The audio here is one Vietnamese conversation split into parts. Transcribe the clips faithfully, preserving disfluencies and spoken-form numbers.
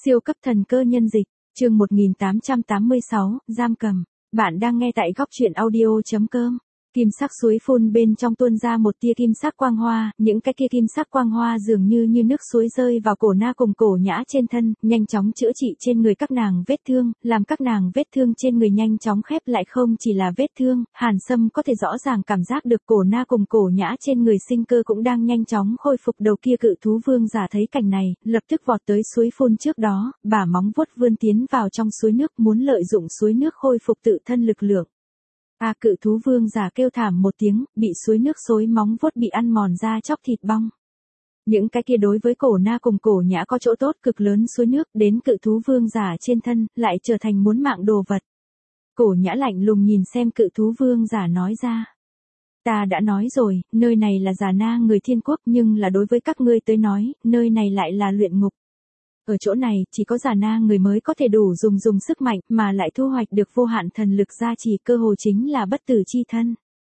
Siêu cấp thần cơ nhân dịch, chương một nghìn tám trăm tám mươi sáu, giam cầm. Bạn đang nghe tại góc truyện audio.com. Kim sắc suối phun bên trong tuôn ra một tia kim sắc quang hoa, những cái kia kim sắc quang hoa dường như như nước suối rơi vào cổ Na cùng cổ Nhã trên thân, nhanh chóng chữa trị trên người các nàng vết thương, làm các nàng vết thương trên người nhanh chóng khép lại. Không chỉ là vết thương, Hàn Sâm có thể rõ ràng cảm giác được cổ Na cùng cổ Nhã trên người sinh cơ cũng đang nhanh chóng khôi phục. Đầu kia cự thú vương giả thấy cảnh này, lập tức vọt tới suối phun trước đó, bả móng vuốt vươn tiến vào trong suối nước, muốn lợi dụng suối nước khôi phục tự thân lực lượng. A à, cự thú vương giả kêu thảm một tiếng, bị suối nước xối móng vuốt bị ăn mòn ra chóc thịt bong. Những cái kia đối với cổ Na cùng cổ Nhã có chỗ tốt cực lớn suối nước đến cự thú vương giả trên thân, lại trở thành muốn mạng đồ vật. Cổ Nhã lạnh lùng nhìn xem cự thú vương giả nói ra. Ta đã nói rồi, nơi này là Già Na người thiên quốc, nhưng là đối với các ngươi tới nói, nơi này lại là luyện ngục. Ở chỗ này, chỉ có Già Na người mới có thể đủ dùng dùng sức mạnh, mà lại thu hoạch được vô hạn thần lực gia trì, cơ hồ chính là bất tử chi thân.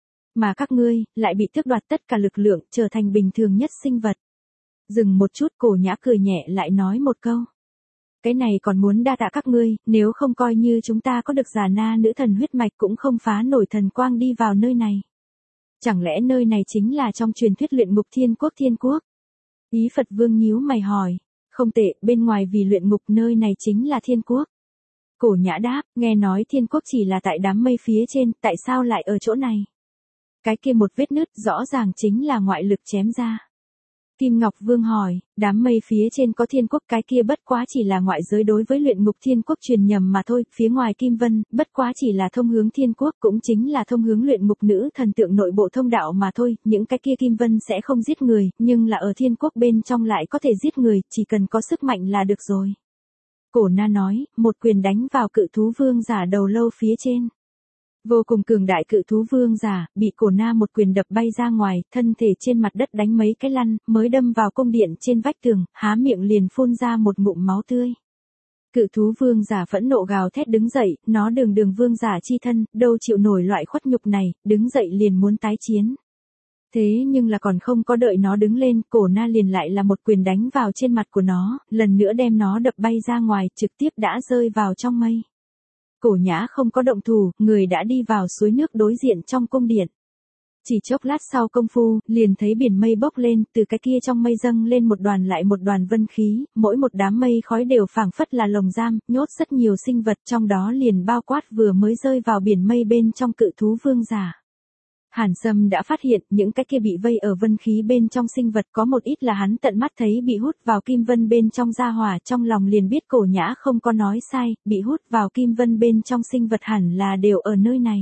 Mà các ngươi, lại bị tước đoạt tất cả lực lượng, trở thành bình thường nhất sinh vật. Dừng một chút, cổ Nhã cười nhẹ lại nói một câu. Cái này còn muốn đa tạ các ngươi, nếu không coi như chúng ta có được Già Na nữ thần huyết mạch cũng không phá nổi thần quang đi vào nơi này. Chẳng lẽ nơi này chính là trong truyền thuyết luyện ngục thiên quốc thiên quốc? Ý Phật Vương nhíu mày hỏi. Không tệ, bên ngoài vì luyện ngục nơi này chính là thiên quốc. Cổ Nhã đáp, nghe nói thiên quốc chỉ là tại đám mây phía trên, tại sao lại ở chỗ này? Cái kia một vết nứt rõ ràng chính là ngoại lực chém ra. Kim Ngọc Vương hỏi, đám mây phía trên có thiên quốc, cái kia bất quá chỉ là ngoại giới đối với luyện ngục thiên quốc truyền nhầm mà thôi, phía ngoài Kim Vân, bất quá chỉ là thông hướng thiên quốc, cũng chính là thông hướng luyện ngục nữ thần tượng nội bộ thông đạo mà thôi, những cái kia Kim Vân sẽ không giết người, nhưng là ở thiên quốc bên trong lại có thể giết người, chỉ cần có sức mạnh là được rồi. Cổ Na nói, một quyền đánh vào cự thú vương giả đầu lâu phía trên. Vô cùng cường đại cự thú vương giả, bị cổ Na một quyền đập bay ra ngoài, thân thể trên mặt đất đánh mấy cái lăn, mới đâm vào cung điện trên vách tường, há miệng liền phun ra một ngụm máu tươi. Cự thú vương giả phẫn nộ gào thét đứng dậy, nó đường đường vương giả chi thân, đâu chịu nổi loại khuất nhục này, đứng dậy liền muốn tái chiến. Thế nhưng là còn không có đợi nó đứng lên, cổ Na liền lại là một quyền đánh vào trên mặt của nó, lần nữa đem nó đập bay ra ngoài, trực tiếp đã rơi vào trong mây. Cổ Nhã không có động thủ, người đã đi vào suối nước đối diện trong cung điện. Chỉ chốc lát sau công phu, liền thấy biển mây bốc lên, từ cái kia trong mây dâng lên một đoàn lại một đoàn vân khí, mỗi một đám mây khói đều phảng phất là lồng giam, nhốt rất nhiều sinh vật, trong đó liền bao quát vừa mới rơi vào biển mây bên trong cự thú vương giả. Hàn Sâm đã phát hiện những cái kia bị vây ở vân khí bên trong sinh vật có một ít là hắn tận mắt thấy bị hút vào kim vân bên trong gia hỏa, trong lòng liền biết cổ Nhã không có nói sai, bị hút vào kim vân bên trong sinh vật hẳn là đều ở nơi này.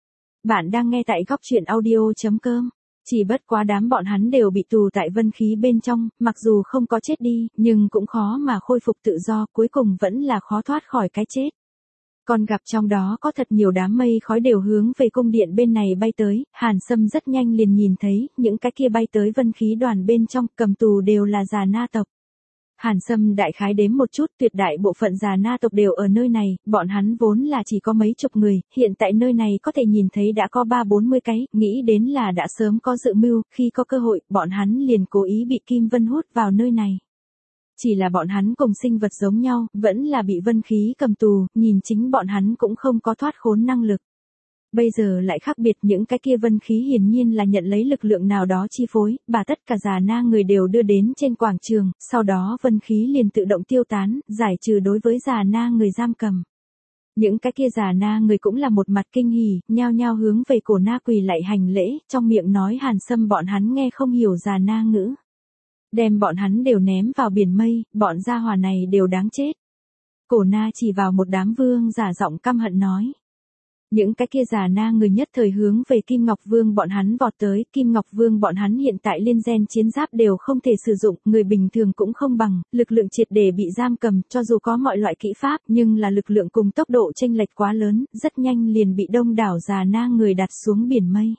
Bạn đang nghe tại góc truyện audio.com. Chỉ bất quá đám bọn hắn đều bị tù tại vân khí bên trong, mặc dù không có chết đi, nhưng cũng khó mà khôi phục tự do, cuối cùng vẫn là khó thoát khỏi cái chết. Còn gặp trong đó có thật nhiều đám mây khói đều hướng về cung điện bên này bay tới, Hàn Sâm rất nhanh liền nhìn thấy, những cái kia bay tới vân khí đoàn bên trong, cầm tù đều là Già Na tộc. Hàn Sâm đại khái đếm một chút, tuyệt đại bộ phận Già Na tộc đều ở nơi này, bọn hắn vốn là chỉ có mấy chục người, hiện tại nơi này có thể nhìn thấy đã có ba bốn mươi cái, nghĩ đến là đã sớm có dự mưu, khi có cơ hội, bọn hắn liền cố ý bị Kim Vân hút vào nơi này. Chỉ là bọn hắn cùng sinh vật giống nhau, vẫn là bị vân khí cầm tù, nhìn chính bọn hắn cũng không có thoát khốn năng lực. Bây giờ lại khác biệt, những cái kia vân khí hiển nhiên là nhận lấy lực lượng nào đó chi phối, bà tất cả Già Na người đều đưa đến trên quảng trường, sau đó vân khí liền tự động tiêu tán, giải trừ đối với Già Na người giam cầm. Những cái kia Già Na người cũng là một mặt kinh hỉ, nhao nhao hướng về cổ Na quỳ lạy hành lễ, trong miệng nói Hàn Sâm bọn hắn nghe không hiểu Già Na ngữ. Đem bọn hắn đều ném vào biển mây, bọn gia hỏa này đều đáng chết. Cổ Na chỉ vào một đám vương giả giọng căm hận nói. Những cái kia Già Na người nhất thời hướng về Kim Ngọc Vương bọn hắn vọt tới, Kim Ngọc Vương bọn hắn hiện tại liên gen chiến giáp đều không thể sử dụng, người bình thường cũng không bằng, lực lượng triệt để bị giam cầm, cho dù có mọi loại kỹ pháp, nhưng là lực lượng cùng tốc độ chênh lệch quá lớn, rất nhanh liền bị đông đảo Già Na người đặt xuống biển mây.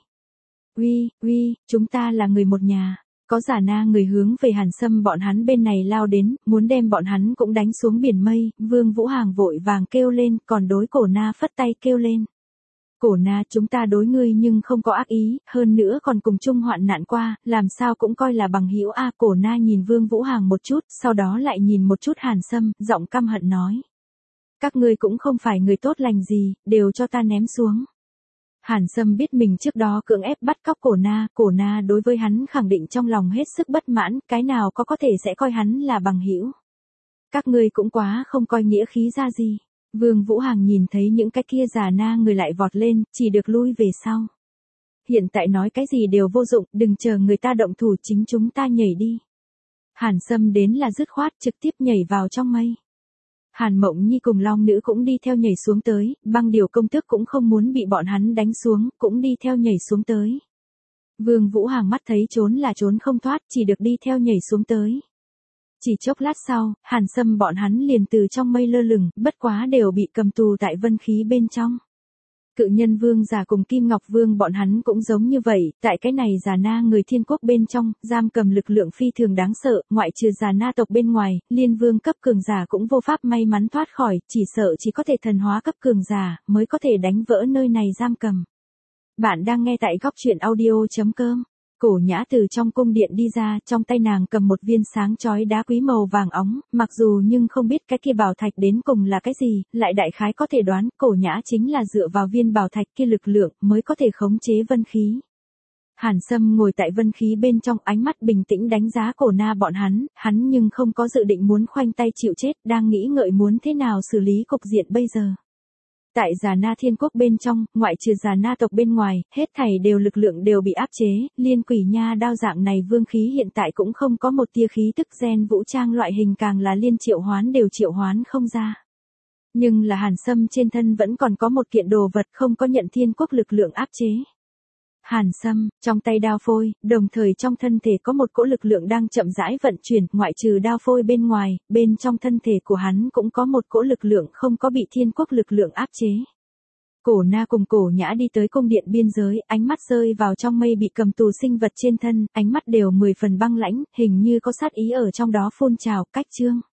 Uy, uy, chúng ta là người một nhà. Có Già Na người hướng về Hàn Sâm bọn hắn bên này lao đến, muốn đem bọn hắn cũng đánh xuống biển mây, Vương Vũ Hàng vội vàng kêu lên, còn đối cổ Na phất tay kêu lên. Cổ Na, chúng ta đối ngươi nhưng không có ác ý, hơn nữa còn cùng chung hoạn nạn qua, làm sao cũng coi là bằng hữu a. Cổ Na nhìn Vương Vũ Hàng một chút, sau đó lại nhìn một chút Hàn Sâm, giọng căm hận nói. Các ngươi cũng không phải người tốt lành gì, đều cho ta ném xuống. Hàn Sâm biết mình trước đó cưỡng ép bắt cóc Cổ Na, Cổ Na đối với hắn khẳng định trong lòng hết sức bất mãn, cái nào có có thể sẽ coi hắn là bằng hữu. Các ngươi cũng quá không coi nghĩa khí ra gì. Vương Vũ Hàng nhìn thấy những cái kia già na người lại vọt lên, chỉ được lui về sau. Hiện tại nói cái gì đều vô dụng, đừng chờ người ta động thủ, chính chúng ta nhảy đi. Hàn Sâm đến là dứt khoát trực tiếp nhảy vào trong mây. Hàn Mộng Nhi cùng Long Nữ cũng đi theo nhảy xuống tới, Băng Điều công tước cũng không muốn bị bọn hắn đánh xuống, cũng đi theo nhảy xuống tới. Vương Vũ Hàng mắt thấy trốn là trốn không thoát, chỉ được đi theo nhảy xuống tới. Chỉ chốc lát sau, Hàn Sâm bọn hắn liền từ trong mây lơ lửng, bất quá đều bị cầm tù tại vân khí bên trong. Cự Nhân Vương già cùng Kim Ngọc Vương bọn hắn cũng giống như vậy, tại cái này già na người thiên quốc bên trong, giam cầm lực lượng phi thường đáng sợ, ngoại trừ già na tộc bên ngoài, liên vương cấp cường giả cũng vô pháp may mắn thoát khỏi, chỉ sợ chỉ có thể thần hóa cấp cường giả, mới có thể đánh vỡ nơi này giam cầm. Bạn đang nghe tại góc truyện audio chấm com. Cổ Nhã từ trong cung điện đi ra, trong tay nàng cầm một viên sáng chói đá quý màu vàng óng, mặc dù nhưng không biết cái kia bảo thạch đến cùng là cái gì, lại đại khái có thể đoán, Cổ Nhã chính là dựa vào viên bảo thạch kia lực lượng mới có thể khống chế vân khí. Hàn Sâm ngồi tại vân khí bên trong, ánh mắt bình tĩnh đánh giá Cổ Na bọn hắn, hắn nhưng không có dự định muốn khoanh tay chịu chết, đang nghĩ ngợi muốn thế nào xử lý cục diện bây giờ. Tại Già Na Thiên Quốc bên trong, ngoại trừ Già Na tộc bên ngoài, hết thảy đều lực lượng đều bị áp chế, liên quỷ nha đao dạng này vương khí hiện tại cũng không có một tia khí tức gen vũ trang loại hình, càng là liên triệu hoán đều triệu hoán không ra. Nhưng là Hàn Sâm trên thân vẫn còn có một kiện đồ vật không có nhận Thiên Quốc lực lượng áp chế. Hàn Sâm, trong tay đao phôi, đồng thời trong thân thể có một cỗ lực lượng đang chậm rãi vận chuyển, ngoại trừ đao phôi bên ngoài, bên trong thân thể của hắn cũng có một cỗ lực lượng không có bị Thiên Quốc lực lượng áp chế. Cổ Na cùng Cổ Nhã đi tới cung điện biên giới, ánh mắt rơi vào trong mây bị cầm tù sinh vật trên thân, ánh mắt đều mười phần băng lãnh, hình như có sát ý ở trong đó phun trào, cách chương.